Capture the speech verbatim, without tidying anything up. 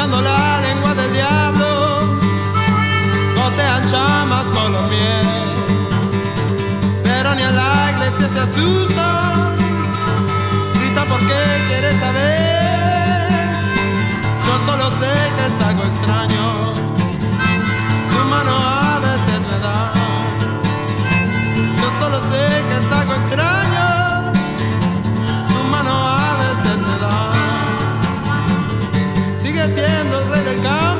estudiando la lengua del diablo, gotean llamas color miel, pero ni a la iglesia se asusta, grita porque quiere saber. Yo solo sé que es algo extraño, su mano a veces me da. Yo solo sé que es algo extraño, su mano a veces me da. Sigue siendo el rey del caos.